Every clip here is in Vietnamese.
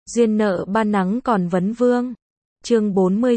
Duyên nợ ban nắng còn vấn vương. Chương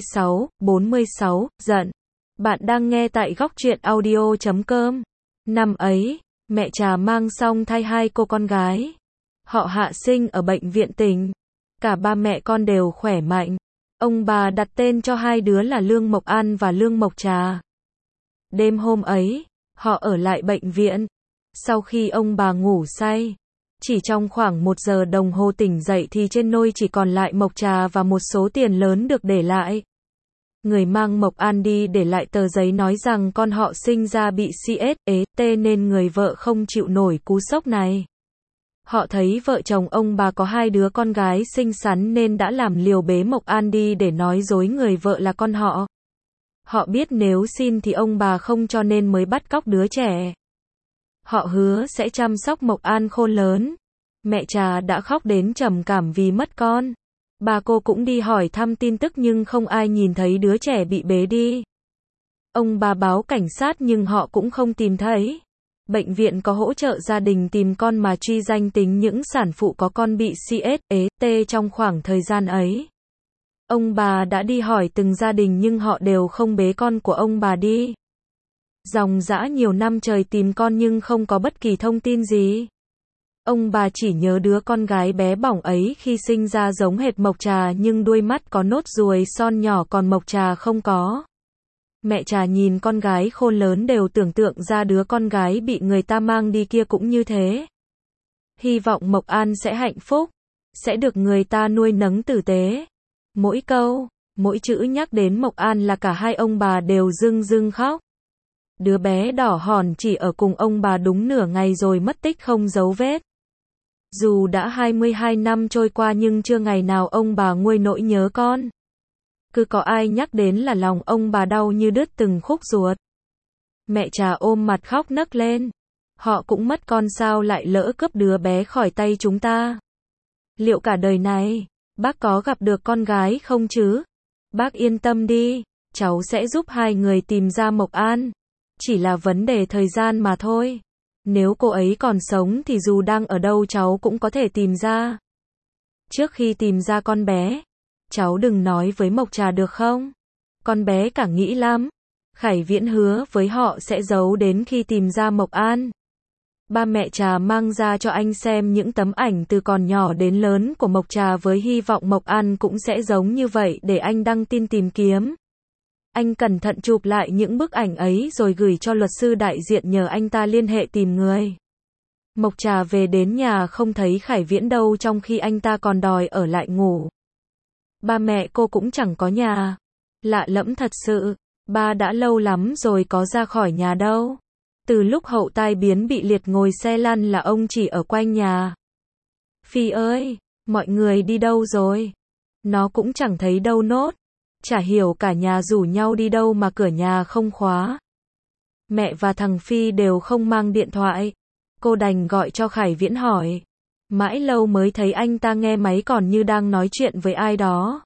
46, giận. Bạn đang nghe tại góc truyện audio.com. Năm ấy, mẹ Trà mang xong thai hai cô con gái. Họ Hạ sinh ở bệnh viện tỉnh. Cả ba mẹ con đều khỏe mạnh. Ông bà đặt tên cho hai đứa là Lương Mộc An và Lương Mộc Trà. Đêm hôm ấy, họ ở lại bệnh viện. Sau khi ông bà ngủ say, chỉ trong khoảng 1 giờ đồng hồ tỉnh dậy thì trên nôi chỉ còn lại Mộc Trà và một số tiền lớn được để lại. Người mang Mộc An đi để lại tờ giấy nói rằng con họ sinh ra bị CST nên người vợ không chịu nổi cú sốc này. Họ thấy vợ chồng ông bà có hai đứa con gái xinh xắn nên đã làm liều bế Mộc An đi để nói dối người vợ là con họ. Họ biết nếu xin thì ông bà không cho nên mới bắt cóc đứa trẻ. Họ hứa sẽ chăm sóc Mộc An khôn lớn. Mẹ Trà đã khóc đến trầm cảm vì mất con. Bà cô cũng đi hỏi thăm tin tức nhưng không ai nhìn thấy đứa trẻ bị bế đi. Ông bà báo cảnh sát nhưng họ cũng không tìm thấy. Bệnh viện có hỗ trợ gia đình tìm con mà truy danh tính những sản phụ có con bị CST trong khoảng thời gian ấy. Ông bà đã đi hỏi từng gia đình nhưng họ đều không bế con của ông bà đi. Dòng dã nhiều năm trời tìm con nhưng không có bất kỳ thông tin gì. Ông bà chỉ nhớ đứa con gái bé bỏng ấy khi sinh ra giống hệt Mộc Trà nhưng đuôi mắt có nốt ruồi son nhỏ còn Mộc Trà không có. Mẹ Trà nhìn con gái khôn lớn đều tưởng tượng ra đứa con gái bị người ta mang đi kia cũng như thế. Hy vọng Mộc An sẽ hạnh phúc, sẽ được người ta nuôi nấng tử tế. Mỗi câu, mỗi chữ nhắc đến Mộc An là cả hai ông bà đều rưng rưng khóc. Đứa bé đỏ hòn chỉ ở cùng ông bà đúng nửa ngày rồi mất tích không dấu vết. Dù đã 22 năm trôi qua nhưng chưa ngày nào ông bà nguôi nỗi nhớ con. Cứ có ai nhắc đến là lòng ông bà đau như đứt từng khúc ruột. Mẹ Trà ôm mặt khóc nấc lên. Họ cũng mất con sao lại lỡ cướp đứa bé khỏi tay chúng ta. Liệu cả đời này, bác có gặp được con gái không chứ? Bác yên tâm đi, cháu sẽ giúp hai người tìm ra Mộc An. Chỉ là vấn đề thời gian mà thôi. Nếu cô ấy còn sống thì dù đang ở đâu cháu cũng có thể tìm ra. Trước khi tìm ra con bé, cháu đừng nói với Mộc Trà được không? Con bé cả nghĩ lắm. Khải Viễn hứa với họ sẽ giấu đến khi tìm ra Mộc An. Ba mẹ Trà mang ra cho anh xem những tấm ảnh từ còn nhỏ đến lớn của Mộc Trà với hy vọng Mộc An cũng sẽ giống như vậy để anh đăng tin tìm kiếm. Anh cẩn thận chụp lại những bức ảnh ấy rồi gửi cho luật sư đại diện nhờ anh ta liên hệ tìm người. Mộc Trà về đến nhà không thấy Khải Viễn đâu trong khi anh ta còn đòi ở lại ngủ. Ba mẹ cô cũng chẳng có nhà. Lạ lẫm thật sự, ba đã lâu lắm rồi có ra khỏi nhà đâu. Từ lúc hậu tai biến bị liệt ngồi xe lăn là ông chỉ ở quanh nhà. Phi ơi, mọi người đi đâu rồi? Nó cũng chẳng thấy đâu nốt. Chả hiểu cả nhà rủ nhau đi đâu mà cửa nhà không khóa. Mẹ và thằng Phi đều không mang điện thoại. Cô đành gọi cho Khải Viễn hỏi. Mãi lâu mới thấy anh ta nghe máy còn như đang nói chuyện với ai đó.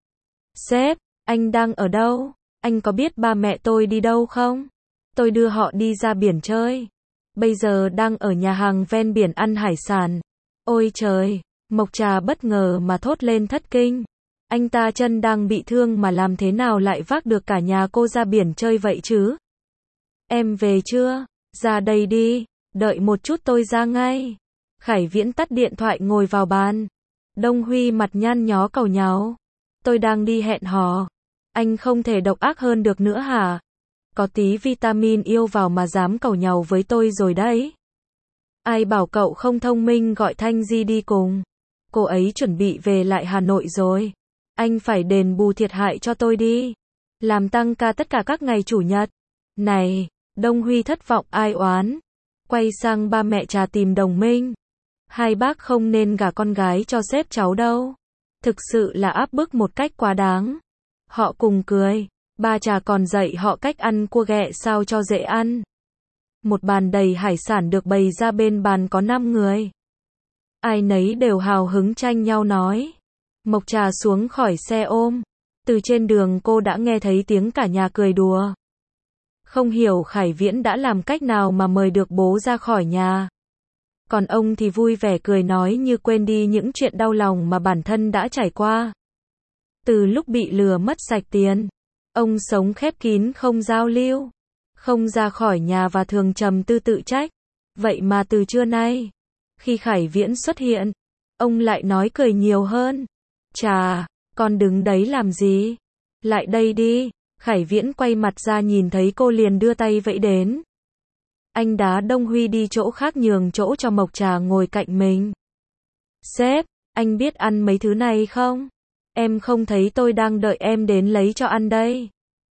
Sếp, anh đang ở đâu? Anh có biết ba mẹ tôi đi đâu không? Tôi đưa họ đi ra biển chơi. Bây giờ đang ở nhà hàng ven biển ăn hải sản. Ôi trời, Mộc Trà bất ngờ mà thốt lên thất kinh. Anh ta chân đang bị thương mà làm thế nào lại vác được cả nhà cô ra biển chơi vậy chứ? Em về chưa? Ra đây đi, đợi một chút tôi ra ngay. Khải Viễn tắt điện thoại ngồi vào bàn. Đông Huy mặt nhăn nhó càu nhàu. Tôi đang đi hẹn hò. Anh không thể độc ác hơn được nữa hả? Có tí vitamin yêu vào mà dám càu nhàu với tôi rồi đấy. Ai bảo cậu không thông minh gọi Thanh Di đi cùng. Cô ấy chuẩn bị về lại Hà Nội rồi. Anh phải đền bù thiệt hại cho tôi đi. Làm tăng ca tất cả các ngày chủ nhật. Này, Đông Huy thất vọng ai oán. Quay sang ba mẹ Trà tìm đồng minh. Hai bác không nên gả con gái cho sếp cháu đâu. Thực sự là áp bức một cách quá đáng. Họ cùng cười. Ba Trà còn dạy họ cách ăn cua ghẹ sao cho dễ ăn. Một bàn đầy hải sản được bày ra bên bàn có 5 người. Ai nấy đều hào hứng tranh nhau nói. Mộc Trà xuống khỏi xe ôm. Từ trên đường cô đã nghe thấy tiếng cả nhà cười đùa. Không hiểu Khải Viễn đã làm cách nào mà mời được bố ra khỏi nhà. Còn ông thì vui vẻ cười nói như quên đi những chuyện đau lòng mà bản thân đã trải qua. Từ lúc bị lừa mất sạch tiền, ông sống khép kín không giao lưu, không ra khỏi nhà và thường trầm tư tự trách. Vậy mà từ trưa nay, khi Khải Viễn xuất hiện, ông lại nói cười nhiều hơn. Chà, con đứng đấy làm gì? Lại đây đi. Khải Viễn quay mặt ra nhìn thấy cô liền đưa tay vẫy đến. Anh đá Đông Huy đi chỗ khác nhường chỗ cho Mộc Trà ngồi cạnh mình. Sếp, anh biết ăn mấy thứ này không? Em không thấy tôi đang đợi em đến lấy cho ăn đây.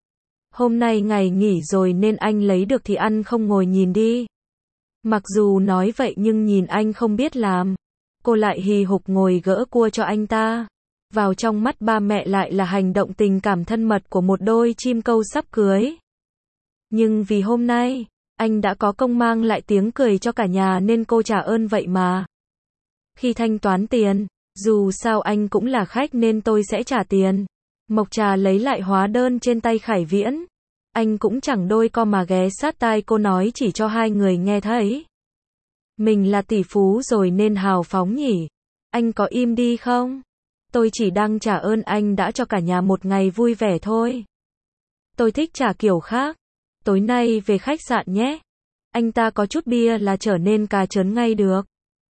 Hôm nay ngày nghỉ rồi nên anh lấy được thì ăn không ngồi nhìn đi. Mặc dù nói vậy nhưng nhìn anh không biết làm. Cô lại hì hục ngồi gỡ cua cho anh ta. Vào trong mắt ba mẹ lại là hành động tình cảm thân mật của một đôi chim câu sắp cưới. Nhưng vì hôm nay, anh đã có công mang lại tiếng cười cho cả nhà nên cô trả ơn vậy mà. Khi thanh toán tiền, dù sao anh cũng là khách nên tôi sẽ trả tiền. Mộc Trà lấy lại hóa đơn trên tay Khải Viễn. Anh cũng chẳng đôi co mà ghé sát tai cô nói chỉ cho hai người nghe thấy. Mình là tỷ phú rồi nên hào phóng nhỉ. Anh có im đi không? Tôi chỉ đang trả ơn anh đã cho cả nhà một ngày vui vẻ thôi. Tôi thích trả kiểu khác. Tối nay về khách sạn nhé. Anh ta có chút bia là trở nên cà chớn ngay được.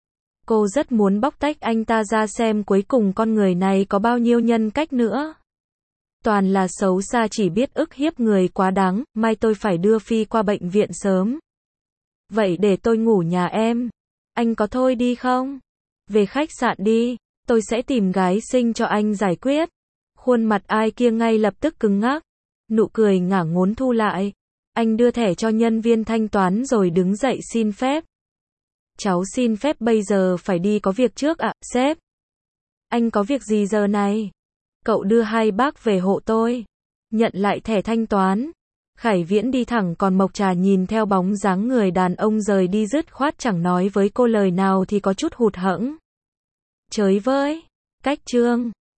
Cô rất muốn bóc tách anh ta ra xem cuối cùng con người này có bao nhiêu nhân cách nữa. Toàn là xấu xa chỉ biết ức hiếp người quá đáng, mai tôi phải đưa Phi qua bệnh viện sớm. Vậy để tôi ngủ nhà em. Anh có thôi đi không? Về khách sạn đi, tôi sẽ tìm gái xinh cho anh giải quyết. Khuôn mặt ai kia ngay lập tức cứng ngắc. Nụ cười ngả ngốn thu lại. Anh đưa thẻ cho nhân viên thanh toán rồi đứng dậy xin phép. Cháu xin phép bây giờ phải đi có việc trước ạ, sếp. Anh có việc gì giờ này? Cậu đưa hai bác về hộ tôi. Nhận lại thẻ thanh toán. Khải Viễn đi thẳng còn Mộc Trà nhìn theo bóng dáng người đàn ông rời đi dứt khoát chẳng nói với cô lời nào thì có chút hụt hẫng. Chới với. Cách chương